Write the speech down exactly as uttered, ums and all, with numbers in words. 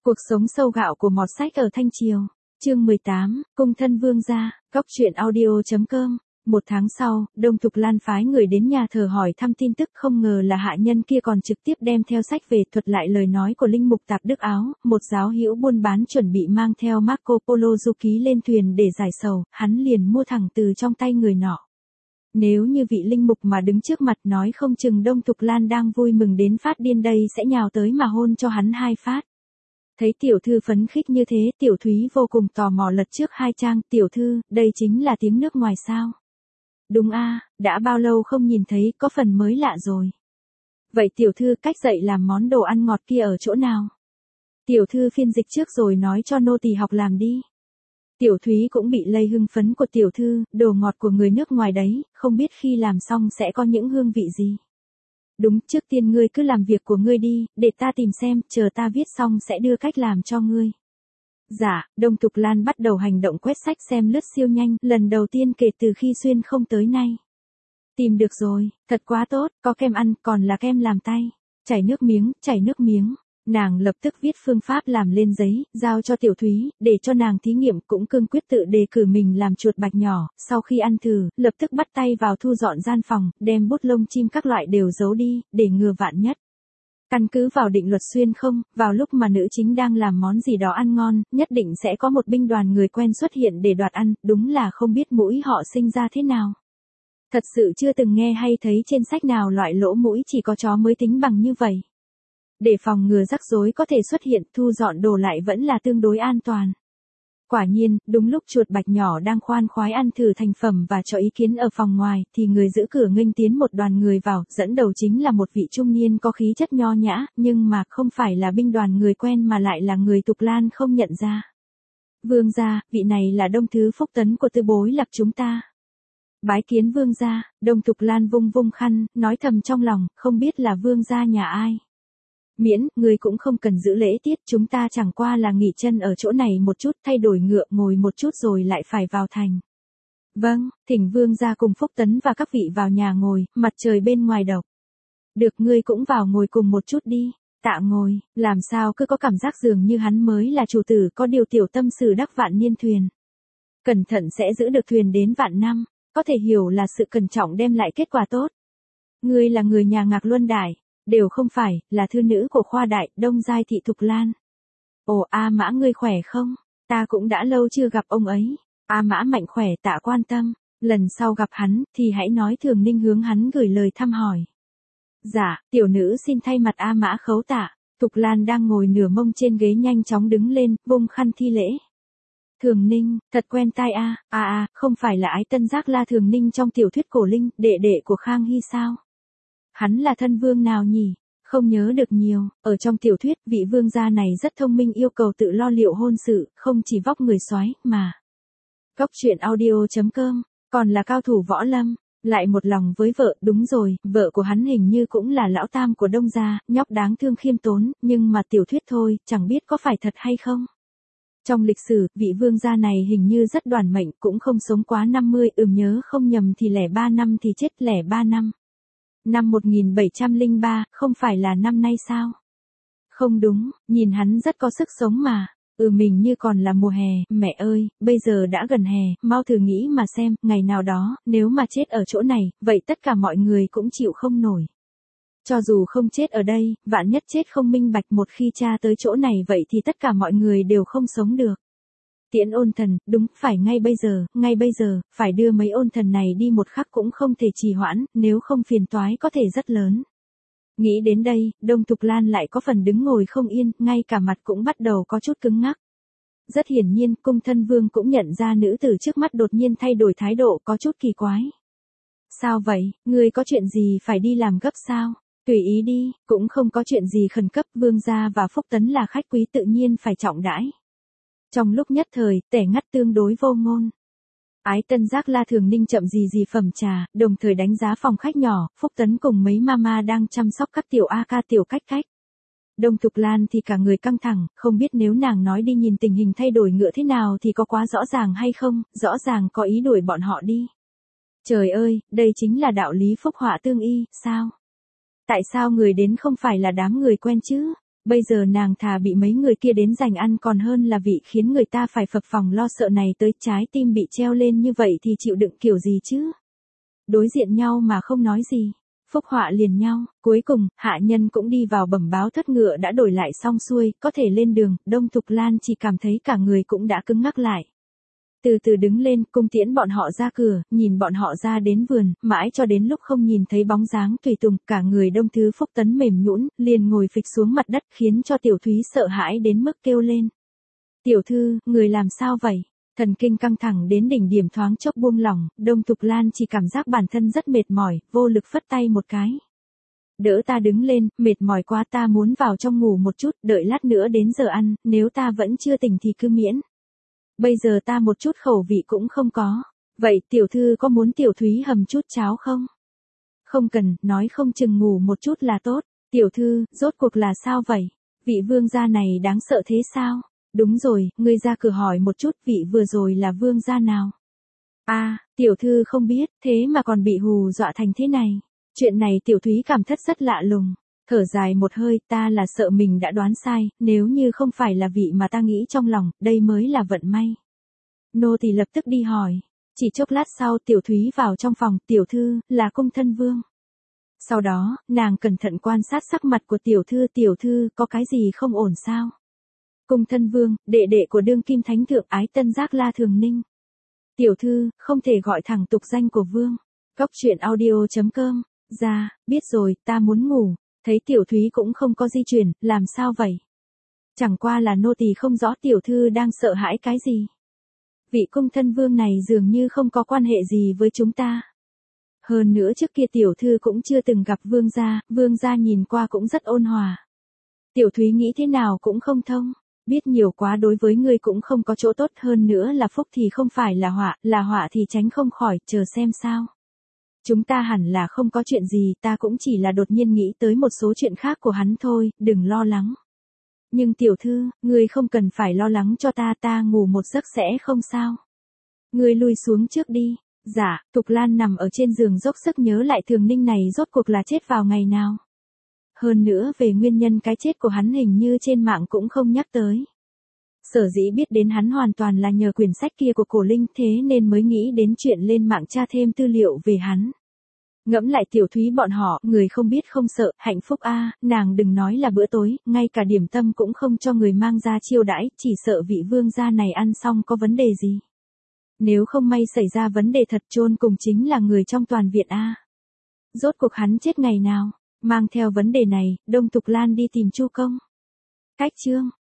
Cuộc sống sâu gạo của mọt sách ở Thanh Triều. Chương mười tám, Cung thân vương gia, Cóc truyện audio chấm com. Một tháng sau, Đông Thục Lan phái người đến nhà thờ hỏi thăm tin tức, không ngờ là hạ nhân kia còn trực tiếp đem theo sách về thuật lại lời nói của linh mục Tạp Đức Áo, một giáo hữu buôn bán chuẩn bị mang theo Marco Polo du ký lên thuyền để giải sầu, hắn liền mua thẳng từ trong tay người nọ. Nếu như vị linh mục mà đứng trước mặt nói không chừng Đông Thục Lan đang vui mừng đến phát điên đây sẽ nhào tới mà hôn cho hắn hai phát. Thấy tiểu thư phấn khích như thế, tiểu Thúy vô cùng tò mò lật trước hai trang, tiểu thư, đây chính là tiếng nước ngoài sao? Đúng a, đã bao lâu không nhìn thấy, có phần mới lạ rồi. Vậy tiểu thư, cách dạy làm món đồ ăn ngọt kia ở chỗ nào? Tiểu thư phiên dịch trước rồi nói cho nô tỳ học làm đi. Tiểu Thúy cũng bị lây hưng phấn của tiểu thư, đồ ngọt của người nước ngoài đấy, không biết khi làm xong sẽ có những hương vị gì. Đúng, trước tiên ngươi cứ làm việc của ngươi đi, để ta tìm xem, chờ ta viết xong sẽ đưa cách làm cho ngươi. Dạ, Đông Thục Lan bắt đầu hành động quét sách xem lướt siêu nhanh, lần đầu tiên kể từ khi xuyên không tới nay. Tìm được rồi, thật quá tốt, có kem ăn, còn là kem làm tay. Chảy nước miếng, chảy nước miếng. Nàng lập tức viết phương pháp làm lên giấy, giao cho tiểu Thúy, để cho nàng thí nghiệm, cũng cương quyết tự đề cử mình làm chuột bạch nhỏ, sau khi ăn thử, lập tức bắt tay vào thu dọn gian phòng, đem bút lông chim các loại đều giấu đi, để ngừa vạn nhất. Căn cứ vào định luật xuyên không, vào lúc mà nữ chính đang làm món gì đó ăn ngon, nhất định sẽ có một binh đoàn người quen xuất hiện để đoạt ăn, đúng là không biết mũi họ sinh ra thế nào. Thật sự chưa từng nghe hay thấy trên sách nào loại lỗ mũi chỉ có chó mới tính bằng như vậy. Để phòng ngừa rắc rối có thể xuất hiện, thu dọn đồ lại vẫn là tương đối an toàn. Quả nhiên, đúng lúc chuột bạch nhỏ đang khoan khoái ăn thử thành phẩm và cho ý kiến ở phòng ngoài, thì người giữ cửa nghênh tiến một đoàn người vào, dẫn đầu chính là một vị trung niên có khí chất nho nhã, nhưng mà không phải là binh đoàn người quen mà lại là người Thục Lan không nhận ra. Vương gia, vị này là Đông Thứ Phúc Tấn của tư bối Lập chúng ta. Bái kiến vương gia, Đông Thục Lan vung vung khăn, nói thầm trong lòng, không biết là vương gia nhà ai. Miễn, người cũng không cần giữ lễ tiết, chúng ta chẳng qua là nghỉ chân ở chỗ này một chút, thay đổi ngựa ngồi một chút rồi lại phải vào thành. Vâng, thỉnh vương gia cùng Phúc Tấn và các vị vào nhà ngồi, mặt trời bên ngoài độc. Được, ngươi cũng vào ngồi cùng một chút đi. Tạ ngồi, làm sao cứ có cảm giác dường như hắn mới là chủ tử, có điều tiểu tâm sử đắc vạn niên thuyền. Cẩn thận sẽ giữ được thuyền đến vạn năm, có thể hiểu là sự cẩn trọng đem lại kết quả tốt. Ngươi là người nhà Ngạc Luân Đại. Đều không phải, là thư nữ của khoa đại, Đông Giai thị Thục Lan. Ồ, A Mã ngươi khỏe không? Ta cũng đã lâu chưa gặp ông ấy. A Mã mạnh khỏe, tạ quan tâm. Lần sau gặp hắn, thì hãy nói Thường Ninh hướng hắn gửi lời thăm hỏi. Dạ, tiểu nữ xin thay mặt A Mã khấu tạ. Thục Lan đang ngồi nửa mông trên ghế nhanh chóng đứng lên, vung khăn thi lễ. Thường Ninh, thật quen tai a, a a, không phải là Ái Tân Giác La Thường Ninh trong tiểu thuyết cổ linh, đệ đệ của Khang Hy sao? Hắn là thân vương nào nhỉ? Không nhớ được nhiều, ở trong tiểu thuyết, vị vương gia này rất thông minh, yêu cầu tự lo liệu hôn sự, không chỉ vóc người soái mà. Cóc truyện audio chấm com, còn là cao thủ võ lâm, lại một lòng với vợ, đúng rồi, vợ của hắn hình như cũng là lão tam của Đông gia, nhóc đáng thương khiêm tốn, nhưng mà tiểu thuyết thôi, chẳng biết có phải thật hay không. Trong lịch sử, vị vương gia này hình như rất đoản mệnh, cũng không sống quá năm mươi, ừm nhớ không nhầm thì lẻ ba năm thì chết lẻ ba năm. Năm một nghìn bảy trăm lẻ ba, không phải là năm nay sao? Không đúng, nhìn hắn rất có sức sống mà. Ừ, mình như còn là mùa hè, mẹ ơi, bây giờ đã gần hè, mau thử nghĩ mà xem, ngày nào đó, nếu mà chết ở chỗ này, vậy tất cả mọi người cũng chịu không nổi. Cho dù không chết ở đây, vạn nhất chết không minh bạch, một khi cha tới chỗ này vậy thì tất cả mọi người đều không sống được. Tiễn ôn thần, đúng, phải ngay bây giờ, ngay bây giờ, phải đưa mấy ôn thần này đi một khắc cũng không thể trì hoãn, nếu không phiền toái có thể rất lớn. Nghĩ đến đây, Đông Thục Lan lại có phần đứng ngồi không yên, ngay cả mặt cũng bắt đầu có chút cứng ngắc. Rất hiển nhiên, cung thân vương cũng nhận ra nữ tử trước mắt đột nhiên thay đổi thái độ, có chút kỳ quái. Sao vậy, ngươi có chuyện gì phải đi làm gấp sao? Tùy ý đi, cũng không có chuyện gì khẩn cấp, vương gia và Phúc Tấn là khách quý tự nhiên phải trọng đãi. Trong lúc nhất thời, tẻ ngắt tương đối vô ngôn. Ái Tân Giác La Thường Ninh chậm gì gì phẩm trà, đồng thời đánh giá phòng khách nhỏ, Phúc Tấn cùng mấy mama đang chăm sóc các tiểu A ca tiểu cách cách. Đông Thục Lan thì cả người căng thẳng, không biết nếu nàng nói đi nhìn tình hình thay đổi ngựa thế nào thì có quá rõ ràng hay không, rõ ràng có ý đuổi bọn họ đi. Trời ơi, đây chính là đạo lý phúc họa tương y, sao? Tại sao người đến không phải là đám người quen chứ? Bây giờ nàng thà bị mấy người kia đến giành ăn còn hơn là vị khiến người ta phải phập phồng lo sợ này tới, trái tim bị treo lên như vậy thì chịu đựng kiểu gì chứ? Đối diện nhau mà không nói gì, phúc họa liền nhau, cuối cùng, hạ nhân cũng đi vào bẩm báo thất ngựa đã đổi lại xong xuôi, có thể lên đường. Đông Thục Lan chỉ cảm thấy cả người cũng đã cứng ngắc lại. Từ từ đứng lên, cung tiễn bọn họ ra cửa, nhìn bọn họ ra đến vườn, mãi cho đến lúc không nhìn thấy bóng dáng tùy tùng, cả người Đông Thứ Phúc Tấn mềm nhũn, liền ngồi phịch xuống mặt đất, khiến cho Tiểu Thúy sợ hãi đến mức kêu lên. Tiểu thư, người làm sao vậy? Thần kinh căng thẳng đến đỉnh điểm thoáng chốc buông lỏng, Đông Thục Lan chỉ cảm giác bản thân rất mệt mỏi, vô lực phất tay một cái. Đỡ ta đứng lên, mệt mỏi quá, ta muốn vào trong ngủ một chút, đợi lát nữa đến giờ ăn, nếu ta vẫn chưa tỉnh thì cứ miễn. Bây giờ ta một chút khẩu vị cũng không có. Vậy tiểu thư có muốn Tiểu Thúy hầm chút cháo không? Không cần, nói không chừng ngủ một chút là tốt. Tiểu thư, rốt cuộc là sao vậy? Vị vương gia này đáng sợ thế sao? Đúng rồi, ngươi ra cửa hỏi một chút, vị vừa rồi là vương gia nào? À, tiểu thư không biết, thế mà còn bị hù dọa thành thế này. Chuyện này Tiểu Thúy cảm thất rất lạ lùng. Thở dài một hơi, ta là sợ mình đã đoán sai, nếu như không phải là vị mà ta nghĩ trong lòng, đây mới là vận may. Nô tỳ lập tức đi hỏi. Chỉ chốc lát sau Tiểu Thúy vào trong phòng, tiểu thư, là cung thân vương. Sau đó, nàng cẩn thận quan sát sắc mặt của tiểu thư, tiểu thư, có cái gì không ổn sao? Cung thân vương, đệ đệ của đương kim thánh thượng Ái Tân Giác La Thường Ninh. Tiểu thư, không thể gọi thẳng tục danh của vương. Cóc truyện audio chấm com. Ra, biết rồi, ta muốn ngủ. Thấy Tiểu Thúy cũng không có di chuyển, làm sao vậy? Chẳng qua là nô tỳ không rõ tiểu thư đang sợ hãi cái gì. Vị cung thân vương này dường như không có quan hệ gì với chúng ta. Hơn nữa trước kia tiểu thư cũng chưa từng gặp vương gia, vương gia nhìn qua cũng rất ôn hòa. Tiểu Thúy nghĩ thế nào cũng không thông, biết nhiều quá đối với ngươi cũng không có chỗ tốt, hơn nữa là phúc thì không phải là họa, là họa thì tránh không khỏi, chờ xem sao. Chúng ta hẳn là không có chuyện gì, ta cũng chỉ là đột nhiên nghĩ tới một số chuyện khác của hắn thôi, đừng lo lắng. Nhưng tiểu thư, ngươi không cần phải lo lắng cho ta, ta ngủ một giấc sẽ không sao. Ngươi lui xuống trước đi. Dạ, Thục Lan nằm ở trên giường dốc sức nhớ lại Thường Ninh này rốt cuộc là chết vào ngày nào. Hơn nữa về nguyên nhân cái chết của hắn hình như trên mạng cũng không nhắc tới. Sở dĩ biết đến hắn hoàn toàn là nhờ quyển sách kia của Cổ Linh, thế nên mới nghĩ đến chuyện lên mạng tra thêm tư liệu về hắn. Ngẫm lại Tiểu Thúy bọn họ, người không biết không sợ, hạnh phúc a, à, nàng đừng nói là bữa tối, ngay cả điểm tâm cũng không cho người mang ra chiêu đãi, chỉ sợ vị vương gia này ăn xong có vấn đề gì. Nếu không may xảy ra vấn đề thật, chôn cùng chính là người trong toàn viện a. À. Rốt cuộc hắn chết ngày nào? Mang theo vấn đề này, Đông Thục Lan đi tìm Chu Công. Cách chương